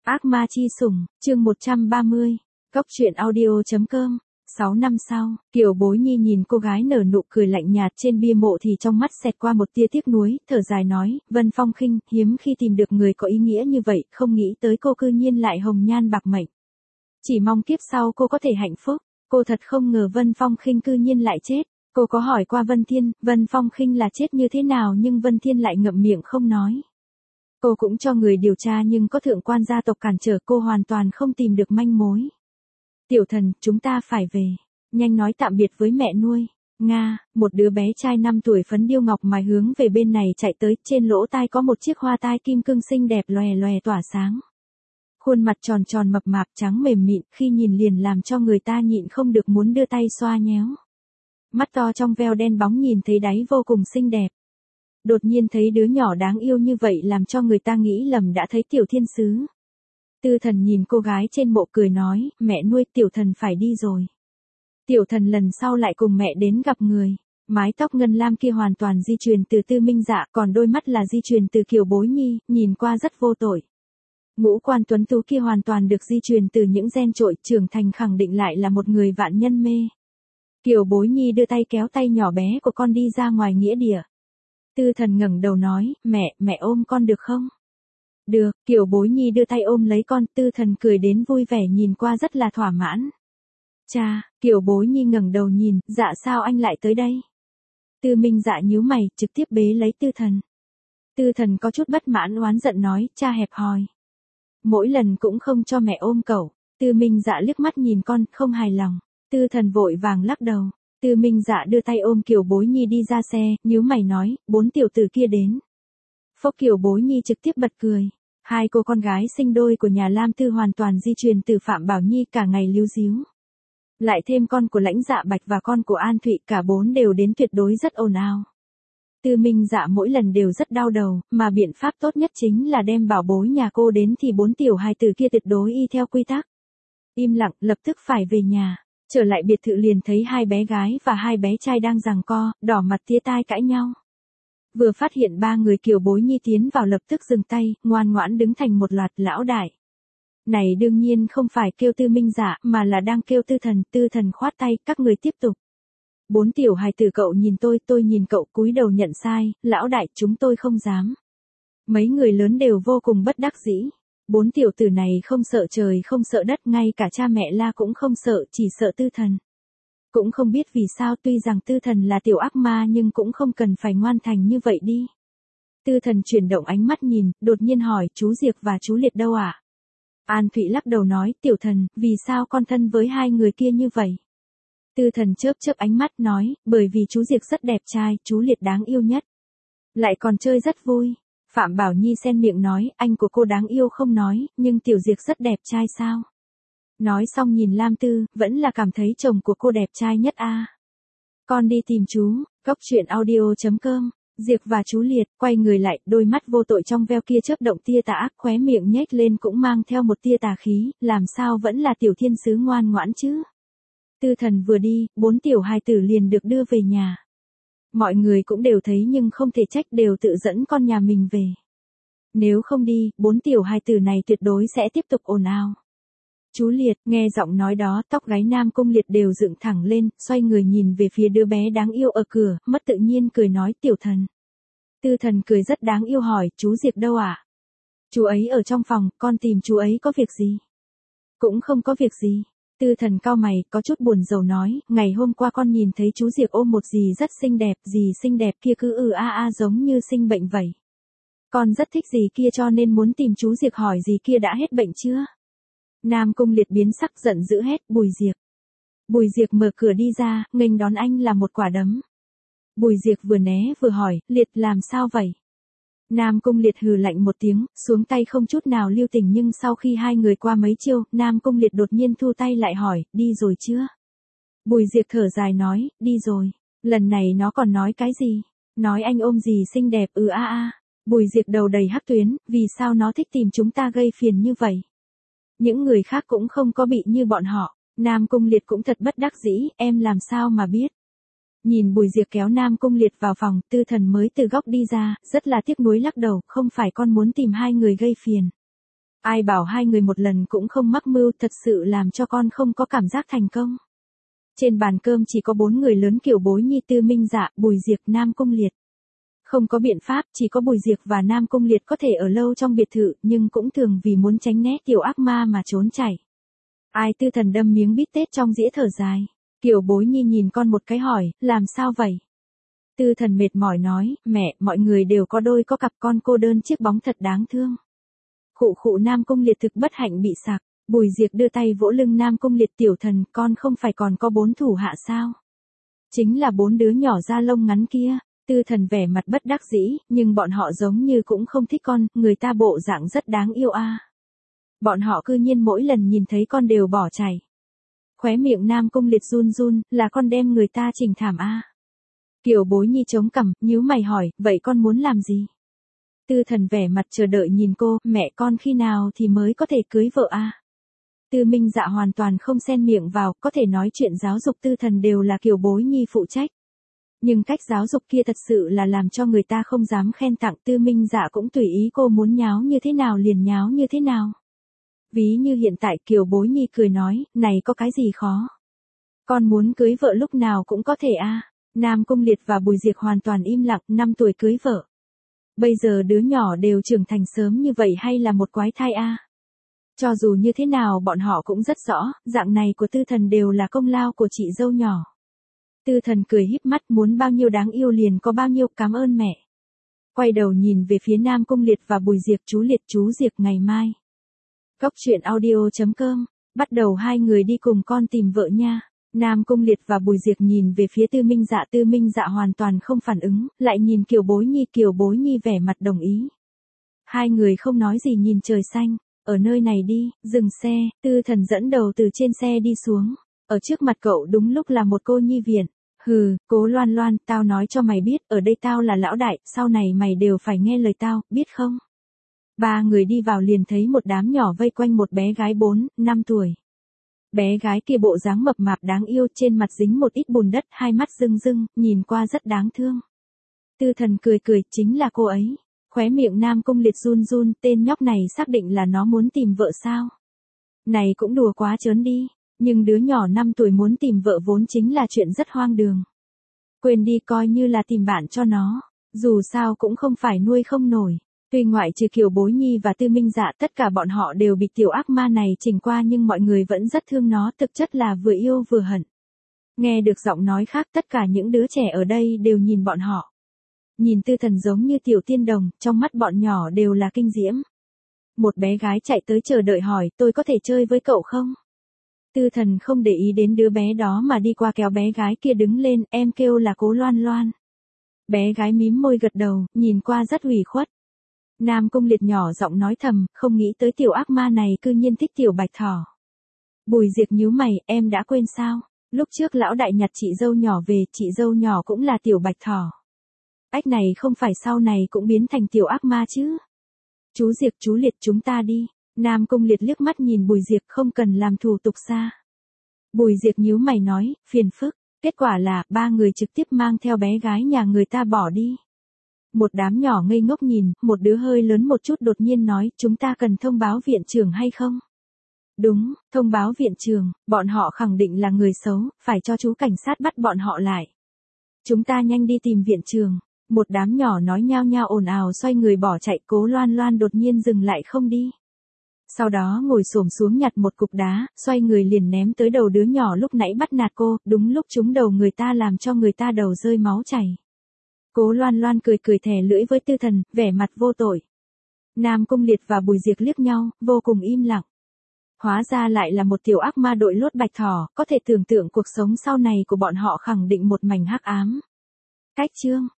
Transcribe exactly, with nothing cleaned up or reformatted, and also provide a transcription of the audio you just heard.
Ác ma chi sủng, chương một trăm ba mươi. Cốc truyện audio.com. sáu năm sau, Kiều Bối Nhi nhìn cô gái nở nụ cười lạnh nhạt trên bia mộ thì trong mắt xẹt qua một tia tiếc nuối, thở dài nói, Vân Phong Khinh, hiếm khi tìm được người có ý nghĩa như vậy, không nghĩ tới cô cư nhiên lại hồng nhan bạc mệnh. Chỉ mong kiếp sau cô có thể hạnh phúc, cô thật không ngờ Vân Phong Khinh cư nhiên lại chết. Cô có hỏi qua Vân Thiên, Vân Phong Khinh là chết như thế nào nhưng Vân Thiên lại ngậm miệng không nói. Cô cũng cho người điều tra nhưng có thượng quan gia tộc cản trở cô hoàn toàn không tìm được manh mối. Tiểu thần, chúng ta phải về. Nhanh nói tạm biệt với mẹ nuôi. Nga, một đứa bé trai năm tuổi phấn điêu ngọc mài hướng về bên này chạy tới, trên lỗ tai có một chiếc hoa tai kim cương xinh đẹp lòe lòe tỏa sáng. Khuôn mặt tròn tròn mập mạp trắng mềm mịn khi nhìn liền làm cho người ta nhịn không được muốn đưa tay xoa nhéo. Mắt to trong veo đen bóng nhìn thấy đáy vô cùng xinh đẹp. Đột nhiên thấy đứa nhỏ đáng yêu như vậy làm cho người ta nghĩ lầm đã thấy tiểu thiên sứ. Tư thần nhìn cô gái trên mộ cười nói, mẹ nuôi tiểu thần phải đi rồi. Tiểu thần lần sau lại cùng mẹ đến gặp người. Mái tóc ngân lam kia hoàn toàn di truyền từ Tư Minh Dạ, còn đôi mắt là di truyền từ Kiều Bối Nhi, nhìn qua rất vô tội. Ngũ quan tuấn tú kia hoàn toàn được di truyền từ những gen trội, trưởng thành khẳng định lại là một người vạn nhân mê. Kiều Bối Nhi đưa tay kéo tay nhỏ bé của con đi ra ngoài nghĩa địa. Tư thần ngẩng đầu nói, mẹ, mẹ ôm con được không? Được, Kiều Bối Nhi đưa tay ôm lấy con, tư thần cười đến vui vẻ nhìn qua rất là thỏa mãn. Cha, Kiều Bối Nhi ngẩng đầu nhìn, dạ sao anh lại tới đây? Tư Minh Dạ nhíu mày, trực tiếp bế lấy tư thần. Tư thần có chút bất mãn oán giận nói, cha hẹp hòi. Mỗi lần cũng không cho mẹ ôm cậu. Tư Minh Dạ liếc mắt nhìn con, không hài lòng. Tư thần vội vàng lắc đầu. Tư Minh Dạ đưa tay ôm Kiều Bối Nhi đi ra xe, nhíu mày nói, bốn tiểu tử kia đến. Phốc Kiều Bối Nhi trực tiếp bật cười. Hai cô con gái sinh đôi của nhà Lam Tư hoàn toàn di truyền từ Phạm Bảo Nhi cả ngày líu díu. Lại thêm con của Lãnh Dạ Bạch và con của An Thụy, cả bốn đều đến tuyệt đối rất ồn ào. Tư Minh Dạ mỗi lần đều rất đau đầu, mà biện pháp tốt nhất chính là đem bảo bối nhà cô đến thì bốn tiểu hài tử kia tuyệt đối y theo quy tắc. Im lặng, lập tức phải về nhà. Trở lại biệt thự liền thấy hai bé gái và hai bé trai đang giằng co, đỏ mặt tía tai cãi nhau. Vừa phát hiện ba người Kiều Bối Nhi tiến vào lập tức dừng tay, ngoan ngoãn đứng thành một loạt lão đại. Này đương nhiên không phải kêu Tư Minh Dạ mà là đang kêu tư thần, tư thần khoát tay, các người tiếp tục. Bốn tiểu hài tử cậu nhìn tôi, tôi nhìn cậu cúi đầu nhận sai, lão đại chúng tôi không dám. Mấy người lớn đều vô cùng bất đắc dĩ. Bốn tiểu tử này không sợ trời không sợ đất, ngay cả cha mẹ La cũng không sợ, chỉ sợ tư thần. Cũng không biết vì sao tuy rằng tư thần là tiểu ác ma nhưng cũng không cần phải ngoan thành như vậy đi. Tư thần chuyển động ánh mắt nhìn, đột nhiên hỏi chú Diệp và chú Liệt đâu ạ? À? An Thụy lắc đầu nói, tiểu thần, vì sao con thân với hai người kia như vậy? Tư thần chớp chớp ánh mắt nói, bởi vì chú Diệp rất đẹp trai, chú Liệt đáng yêu nhất. Lại còn chơi rất vui. Phạm Bảo Nhi xen miệng nói, anh của cô đáng yêu không nói, nhưng tiểu Diệp rất đẹp trai sao? Nói xong nhìn Lam Tư, vẫn là cảm thấy chồng của cô đẹp trai nhất a. À. Con đi tìm chú, cốc truyện audio.com. Diệp và chú Liệt, quay người lại, đôi mắt vô tội trong veo kia chớp động tia tà ác, khóe miệng nhếch lên cũng mang theo một tia tà khí, làm sao vẫn là tiểu thiên sứ ngoan ngoãn chứ? Tư thần vừa đi, bốn tiểu hài tử liền được đưa về nhà. Mọi người cũng đều thấy nhưng không thể trách, đều tự dẫn con nhà mình về. Nếu không đi, bốn tiểu hài tử này tuyệt đối sẽ tiếp tục ồn ào. Chú Liệt, nghe giọng nói đó, tóc gáy Nam Cung Liệt đều dựng thẳng lên, xoay người nhìn về phía đứa bé đáng yêu ở cửa, mất tự nhiên cười nói, tiểu thần. Tư thần cười rất đáng yêu hỏi, chú Diệp đâu ạ? À? Chú ấy ở trong phòng, con tìm chú ấy có việc gì? Cũng không có việc gì. Tư thần cau mày, có chút buồn rầu nói, ngày hôm qua con nhìn thấy chú Diệp ôm một dì rất xinh đẹp, dì xinh đẹp kia cứ ừ a a giống như sinh bệnh vậy. Con rất thích dì kia cho nên muốn tìm chú Diệp hỏi dì kia đã hết bệnh chưa? Nam Cung Liệt biến sắc giận dữ hét, Bùi Diệp. Bùi Diệp mở cửa đi ra, nghênh đón anh là một quả đấm. Bùi Diệp vừa né vừa hỏi, Liệt làm sao vậy? Nam Cung Liệt hừ lạnh một tiếng, xuống tay không chút nào lưu tình nhưng sau khi hai người qua mấy chiêu, Nam Cung Liệt đột nhiên thu tay lại hỏi, đi rồi chưa? Bùi Diệp thở dài nói, đi rồi. Lần này nó còn nói cái gì? Nói anh ôm gì xinh đẹp ừ a a. Bùi Diệp đầu đầy hắc tuyến, vì sao nó thích tìm chúng ta gây phiền như vậy? Những người khác cũng không có bị như bọn họ. Nam Cung Liệt cũng thật bất đắc dĩ, em làm sao mà biết? Nhìn Bùi Diệp kéo Nam Cung Liệt vào phòng, tư thần mới từ góc đi ra, rất là tiếc nuối lắc đầu, không phải con muốn tìm hai người gây phiền. Ai bảo hai người một lần cũng không mắc mưu, thật sự làm cho con không có cảm giác thành công. Trên bàn cơm chỉ có bốn người lớn Kiều Bối Nhi, Tư Minh Dạ, Bùi Diệp, Nam Cung Liệt. Không có biện pháp, chỉ có Bùi Diệp và Nam Cung Liệt có thể ở lâu trong biệt thự, nhưng cũng thường vì muốn tránh né tiểu ác ma mà trốn chạy. Ai Tư Thần đâm miếng bít tết trong dĩa thở dài. Kiều Bối Nhi nhìn con một cái hỏi, làm sao vậy? Tư Thần mệt mỏi nói, mẹ, mọi người đều có đôi có cặp, con cô đơn chiếc bóng thật đáng thương. Khụ khụ. Nam Cung Liệt thực bất hạnh bị sặc. Bùi Diệp đưa tay vỗ lưng Nam Cung Liệt, tiểu thần, con không phải còn có bốn thủ hạ sao? Chính là bốn đứa nhỏ da lông ngắn kia. Tư Thần vẻ mặt bất đắc dĩ, nhưng bọn họ giống như cũng không thích con, người ta bộ dạng rất đáng yêu a. À. Bọn họ cư nhiên mỗi lần nhìn thấy con đều bỏ chạy. Khóe miệng Nam Cung Liệt run run, là con đem người ta chỉnh thảm a. À. Kiều Bối Nhi chống cằm, nhíu mày hỏi, vậy con muốn làm gì? Tư Thần vẻ mặt chờ đợi nhìn cô, mẹ con khi nào thì mới có thể cưới vợ a? À? Tư Minh Dạ hoàn toàn không xen miệng vào, có thể nói chuyện giáo dục Tư Thần đều là Kiều Bối Nhi phụ trách. Nhưng cách giáo dục kia thật sự là làm cho người ta không dám khen tặng. Tư Minh Dạ cũng tùy ý cô muốn nháo như thế nào liền nháo như thế nào. Ví như hiện tại Kiều Bối Nhi cười nói, này có cái gì khó. Con muốn cưới vợ lúc nào cũng có thể a. À. Nam Cung Liệt và Bùi Diệp hoàn toàn im lặng, năm tuổi cưới vợ. Bây giờ đứa nhỏ đều trưởng thành sớm như vậy hay là một quái thai a? À? Cho dù như thế nào bọn họ cũng rất rõ, dạng này của Tư Thần đều là công lao của chị dâu nhỏ. Tư Thần cười híp mắt, muốn bao nhiêu đáng yêu liền có bao nhiêu, cảm ơn mẹ. Quay đầu nhìn về phía Nam Cung Liệt và Bùi Diệp, chú Liệt chú Diệp ngày mai. Cốc truyện audio chấm com, bắt đầu hai người đi cùng con tìm vợ nha. Nam Cung Liệt và Bùi Diệp nhìn về phía Tư Minh Dạ, Tư Minh Dạ hoàn toàn không phản ứng, lại nhìn Kiều Bối Nhi, Kiều Bối Nhi vẻ mặt đồng ý. Hai người không nói gì nhìn trời xanh, ở nơi này đi, dừng xe, Tư Thần dẫn đầu từ trên xe đi xuống. Ở trước mặt cậu đúng lúc là một cô nhi viện. Hừ, Cố Loan Loan, tao nói cho mày biết, ở đây tao là lão đại, sau này mày đều phải nghe lời tao, biết không? Ba người đi vào liền thấy một đám nhỏ vây quanh một bé gái bốn, năm tuổi. Bé gái kia bộ dáng mập mạp đáng yêu, trên mặt dính một ít bùn đất, hai mắt rưng rưng, nhìn qua rất đáng thương. Tư Thần cười cười, chính là cô ấy. Khóe miệng Nam Cung Liệt run run, tên nhóc này xác định là nó muốn tìm vợ sao? Này cũng đùa quá trớn đi. Nhưng đứa nhỏ năm tuổi muốn tìm vợ vốn chính là chuyện rất hoang đường. Quên đi, coi như là tìm bạn cho nó. Dù sao cũng không phải nuôi không nổi. Tuy ngoại trừ Kiều Bối Nhi và Tư Minh Dạ tất cả bọn họ đều bị tiểu ác ma này chỉnh qua, nhưng mọi người vẫn rất thương nó, thực chất là vừa yêu vừa hận. Nghe được giọng nói khác, tất cả những đứa trẻ ở đây đều nhìn bọn họ. Nhìn Tư Thần giống như tiểu tiên đồng, trong mắt bọn nhỏ đều là kinh diễm. Một bé gái chạy tới chờ đợi hỏi, tôi có thể chơi với cậu không? Tư Thần không để ý đến đứa bé đó mà đi qua kéo bé gái kia đứng lên, em kêu là Cố Loan Loan. Bé gái mím môi gật đầu, nhìn qua rất ủy khuất. Nam Cung Liệt nhỏ giọng nói thầm, không nghĩ tới tiểu ác ma này cư nhiên thích tiểu bạch thỏ. Bùi Diệp nhíu mày, em đã quên sao? Lúc trước lão đại nhặt chị dâu nhỏ về, chị dâu nhỏ cũng là tiểu bạch thỏ. Ách này không phải sau này cũng biến thành tiểu ác ma chứ? Chú Diệp, chú Liệt, chúng ta đi. Nam Cung Liệt liếc mắt nhìn Bùi Diệp, không cần làm thủ tục xa. Bùi Diệp nhíu mày nói, phiền phức. Kết quả là, ba người trực tiếp mang theo bé gái nhà người ta bỏ đi. Một đám nhỏ ngây ngốc nhìn, một đứa hơi lớn một chút đột nhiên nói, chúng ta cần thông báo viện trưởng hay không? Đúng, thông báo viện trưởng, bọn họ khẳng định là người xấu, phải cho chú cảnh sát bắt bọn họ lại. Chúng ta nhanh đi tìm viện trưởng. Một đám nhỏ nói nhao nhao ồn ào xoay người bỏ chạy, Cố Loan Loan đột nhiên dừng lại không đi. Sau đó ngồi xổm xuống nhặt một cục đá, xoay người liền ném tới đầu đứa nhỏ lúc nãy bắt nạt cô, đúng lúc trúng đầu người ta làm cho người ta đầu rơi máu chảy. Cố Loan Loan cười cười thè lưỡi với Tư Thần, vẻ mặt vô tội. Nam Cung Liệt và Bùi Diệp liếc nhau, vô cùng im lặng. Hóa ra lại là một tiểu ác ma đội lốt bạch thỏ, có thể tưởng tượng cuộc sống sau này của bọn họ khẳng định một mảnh hắc ám. Cách chương